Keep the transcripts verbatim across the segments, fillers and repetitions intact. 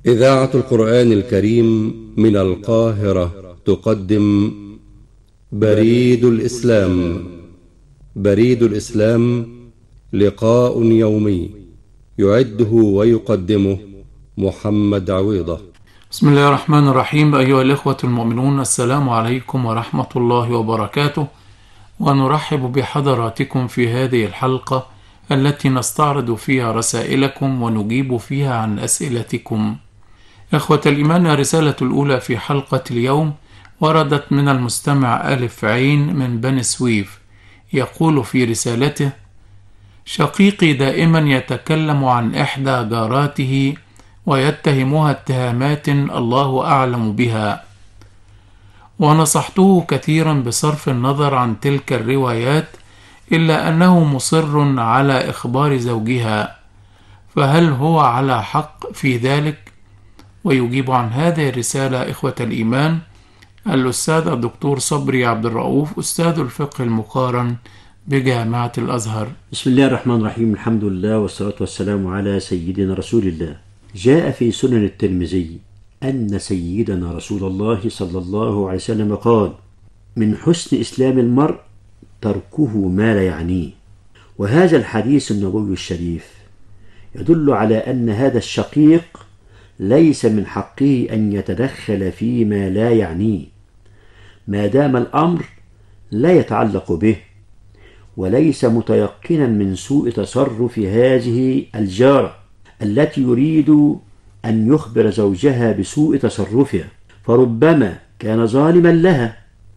إذاعة القرآن الكريم من القاهرة تقدم بريد الإسلام. بريد الإسلام لقاء يومي يعده ويقدمه محمد عويضة. بسم الله الرحمن الرحيم. أيها الإخوة المؤمنون، السلام عليكم ورحمة الله وبركاته، ونرحب بحضراتكم في هذه الحلقة التي نستعرض فيها رسائلكم ونجيب فيها عن أسئلتكم. إخوة الإيمان، الرسالة الأولى في حلقة اليوم وردت من المستمع ألف عين من بني سويف، يقول في رسالته: شقيقي دائما يتكلم عن إحدى جاراته ويتهمها اتهامات الله أعلم بها، ونصحته كثيرا بصرف النظر عن تلك الروايات، إلا أنه مصر على إخبار زوجها، فهل هو على حق في ذلك؟ ويجيب عن هذه الرسالة إخوة الإيمان الأستاذ الدكتور صبري عبد الرؤوف، أستاذ الفقه المقارن بجامعة الأزهر. بسم الله الرحمن الرحيم، الحمد لله والصلاة والسلام على سيدنا رسول الله. جاء في سنن الترمذي أن سيدنا رسول الله صلى الله عليه وسلم قال: من حسن إسلام المرء تركه ما لا يعنيه. وهذا الحديث النبوي الشريف يدل على أن هذا الشقيق ليس من حقه أن يتدخل فيما لا يعنيه ما دام الأمر لا يتعلق به، وليس متيقنا من سوء تصرف هذه الجارة التي يريد أن يخبر زوجها بسوء تصرفها، فربما كان ظالما لها،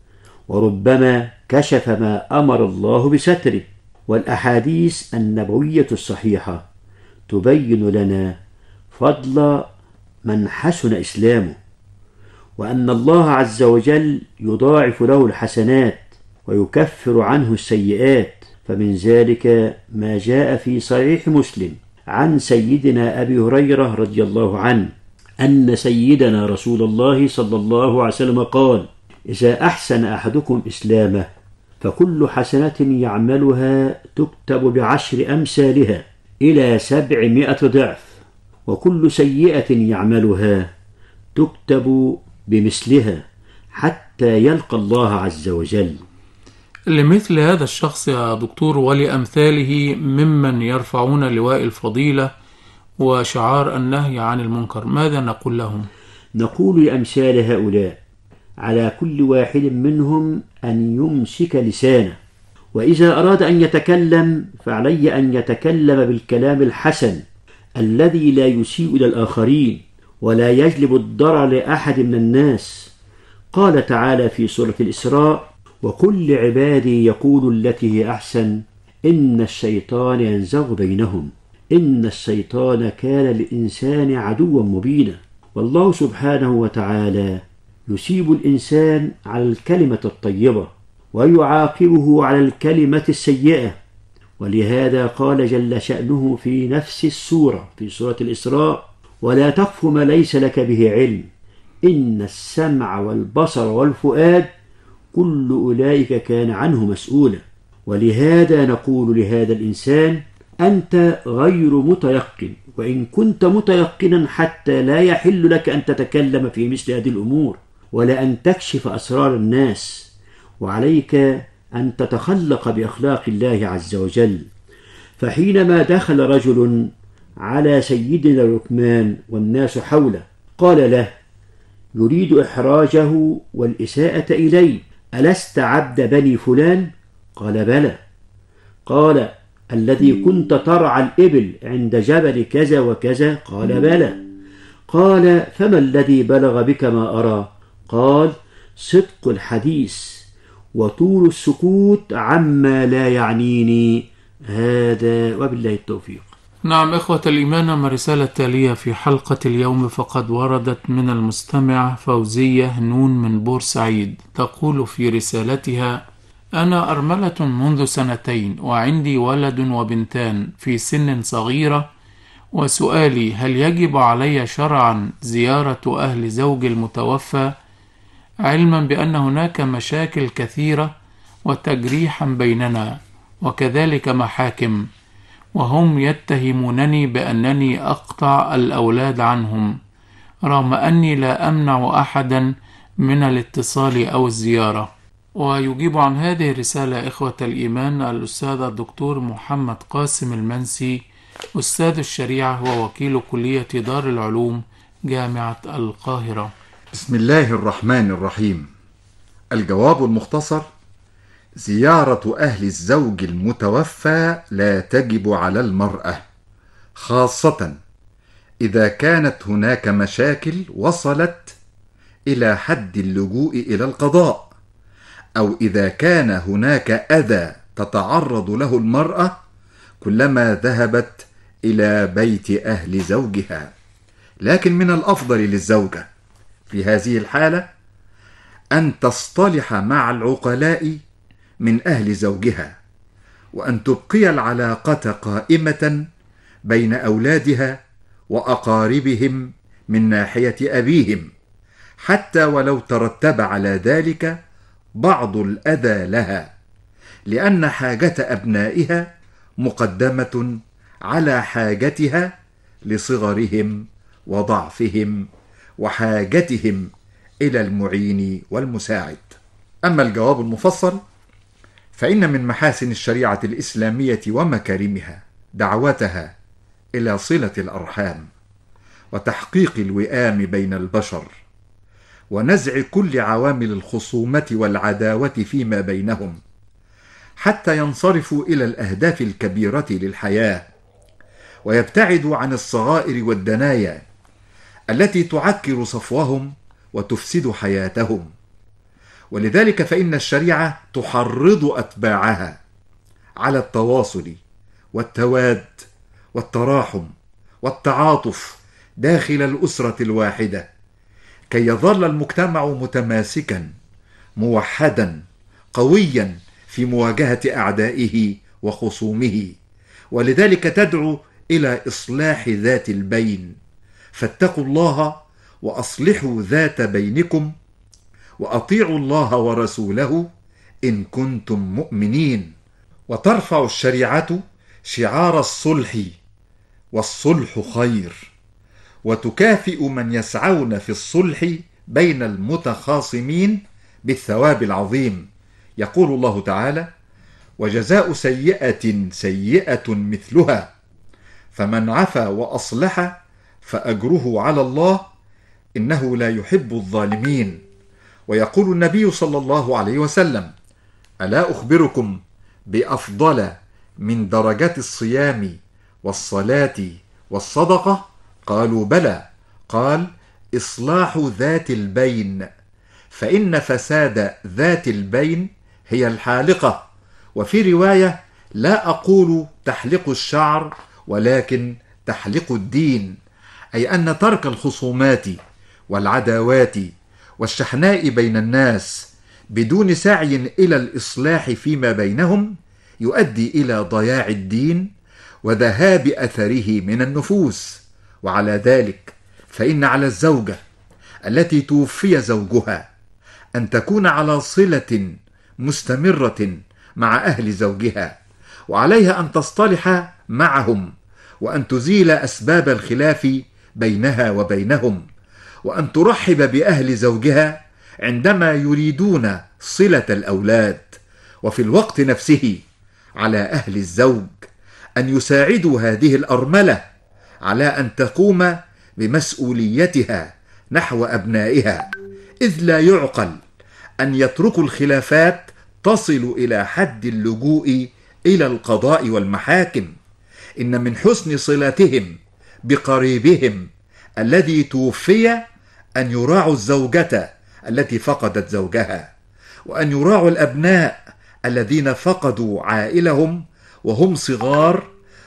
وربما كشف ما أمر الله بستره. والأحاديث النبوية الصحيحة تبين لنا فضل من حسن إسلامه، وأن الله عز وجل يضاعف له الحسنات ويكفر عنه السيئات. فمن ذلك ما جاء في صحيح مسلم عن سيدنا أبي هريرة رضي الله عنه أن سيدنا رسول الله صلى الله عليه وسلم قال: إذا أحسن أحدكم إسلامه فكل حسنة يعملها تكتب بعشر أمثالها إلى سبعمائة ضعف، وكل سيئة يعملها تكتب بمثلها حتى يلقى الله عز وجل. لمثل هذا الشخص يا دكتور ولأمثاله ممن يرفعون لواء الفضيلة وشعار النهي عن المنكر، ماذا نقول لهم؟ نقول لأمثال هؤلاء: على كل واحد منهم أن يمسك لسانه، وإذا أراد أن يتكلم فعلي أن يتكلم بالكلام الحسن الذي لا يسيء إلى الآخرين ولا يجلب الضرر لأحد من الناس. قال تعالى في سورة الإسراء: وكل عبادي يقول التي هي أحسن إن الشيطان ينزغ بينهم إن الشيطان كان للإنسان عدوا مبينا. والله سبحانه وتعالى يسيب الإنسان على الكلمة الطيبة ويعاقبه على الكلمة السيئة، ولهذا قال جل شأنه في نفس السورة في سورة الإسراء: ولا تقف ما ليس لك به علم إن السمع والبصر والفؤاد كل أولئك كان عنه مسؤولا. ولهذا نقول لهذا الإنسان: أنت غير متيقن، وإن كنت متيقنا حتى لا يحل لك أن تتكلم في مثل هذه الأمور ولا أن تكشف أسرار الناس، وعليك أن تتخلق بأخلاق الله عز وجل. فحينما دخل رجل على سيدنا لقمان والناس حوله قال له يريد إحراجه والإساءة إليه: ألست عبد بني فلان؟ قال: بلى. قال: الذي كنت ترعى الإبل عند جبل كذا وكذا؟ قال: بلى. قال: فما الذي بلغ بك ما أرى؟ قال: صدق الحديث وطول السكوت عما لا يعنيني. هذا وبالله التوفيق. نعم إخوة الإيمان، أما الرسالة التالية في حلقة اليوم فقد وردت من المستمع فوزية نون من بورسعيد، تقول في رسالتها: أنا أرملة منذ سنتين وعندي ولد وبنتان في سن صغيرة، وسؤالي: هل يجب علي شرعا زيارة أهل زوج المتوفى، علما بأن هناك مشاكل كثيرة وتجريحا بيننا وكذلك محاكم، وهم يتهمونني بأنني أقطع الأولاد عنهم، رغم أني لا أمنع أحدا من الاتصال أو الزيارة. ويجيب عن هذه الرسالة إخوة الإيمان الأستاذ الدكتور محمد قاسم المنسي، أستاذ الشريعة ووكيل كلية دار العلوم جامعة القاهرة. بسم الله الرحمن الرحيم. الجواب المختصر: زيارة أهل الزوج المتوفى لا تجب على المرأة، خاصة إذا كانت هناك مشاكل وصلت إلى حد اللجوء إلى القضاء، أو إذا كان هناك أذى تتعرض له المرأة كلما ذهبت إلى بيت أهل زوجها. لكن من الأفضل للزوجة في هذه الحالة أن تصطلح مع العقلاء من أهل زوجها، وأن تبقي العلاقة قائمة بين أولادها وأقاربهم من ناحية أبيهم، حتى ولو ترتب على ذلك بعض الأذى لها، لأن حاجة أبنائها مقدمة على حاجتها لصغرهم وضعفهم وحاجتهم إلى المعين والمساعد. أما الجواب المفصل فإن من محاسن الشريعة الإسلامية ومكارمها دعوتها إلى صلة الأرحام وتحقيق الوئام بين البشر ونزع كل عوامل الخصومة والعداوة فيما بينهم، حتى ينصرفوا إلى الأهداف الكبيرة للحياة ويبتعدوا عن الصغائر والدنايا التي تعكر صفوهم وتفسد حياتهم. ولذلك فإن الشريعة تحرض أتباعها على التواصل والتواد والتراحم والتعاطف داخل الأسرة الواحدة، كي يظل المجتمع متماسكا موحدا قويا في مواجهة أعدائه وخصومه. ولذلك تدعو إلى إصلاح ذات البين، فاتقوا الله وأصلحوا ذات بينكم وأطيعوا الله ورسوله إن كنتم مؤمنين. وترفع الشريعة شعار الصلح، والصلح خير، وتكافئ من يسعون في الصلح بين المتخاصمين بالثواب العظيم. يقول الله تعالى: وجزاء سيئة سيئة مثلها فمن عفا وأصلح فأجره على الله إنه لا يحب الظالمين. ويقول النبي صلى الله عليه وسلم: ألا أخبركم بأفضل من درجات الصيام والصلاة والصدقة؟ قالوا بلى. قال: إصلاح ذات البين، فإن فساد ذات البين هي الحالقة. وفي رواية: لا أقول تحلق الشعر ولكن تحلق الدين، أي أن ترك الخصومات والعداوات والشحناء بين الناس بدون سعي إلى الإصلاح فيما بينهم يؤدي إلى ضياع الدين وذهاب أثره من النفوس. وعلى ذلك فإن على الزوجة التي توفي زوجها أن تكون على صلة مستمرة مع أهل زوجها، وعليها أن تصطلح معهم وأن تزيل أسباب الخلاف بينها وبينهم، وأن ترحب بأهل زوجها عندما يريدون صلة الأولاد. وفي الوقت نفسه على أهل الزوج أن يساعدوا هذه الأرملة على أن تقوم بمسؤوليتها نحو أبنائها، إذ لا يعقل أن يتركوا الخلافات تصل إلى حد اللجوء إلى القضاء والمحاكم. إن من حسن صلتهم بقريبهم الذي توفي أن يراعوا الزوجة التي فقدت زوجها، وأن يراعوا الأبناء الذين فقدوا عائلهم وهم صغار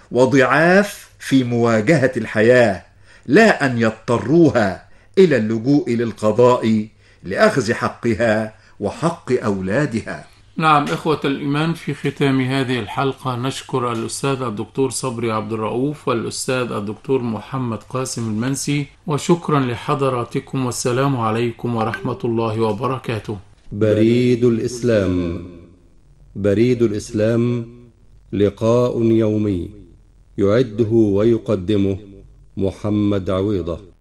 وضعاف في مواجهة الحياة، لا أن يضطروها إلى اللجوء للقضاء لأخذ حقها وحق أولادها. نعم إخوة الإيمان، في ختام هذه الحلقة نشكر الأستاذ الدكتور صبري عبد الرؤوف والأستاذ الدكتور محمد قاسم المنسي، وشكرا لحضراتكم، والسلام عليكم ورحمة الله وبركاته. بريد الإسلام. بريد الإسلام لقاء يومي يعده ويقدمه محمد عويضة.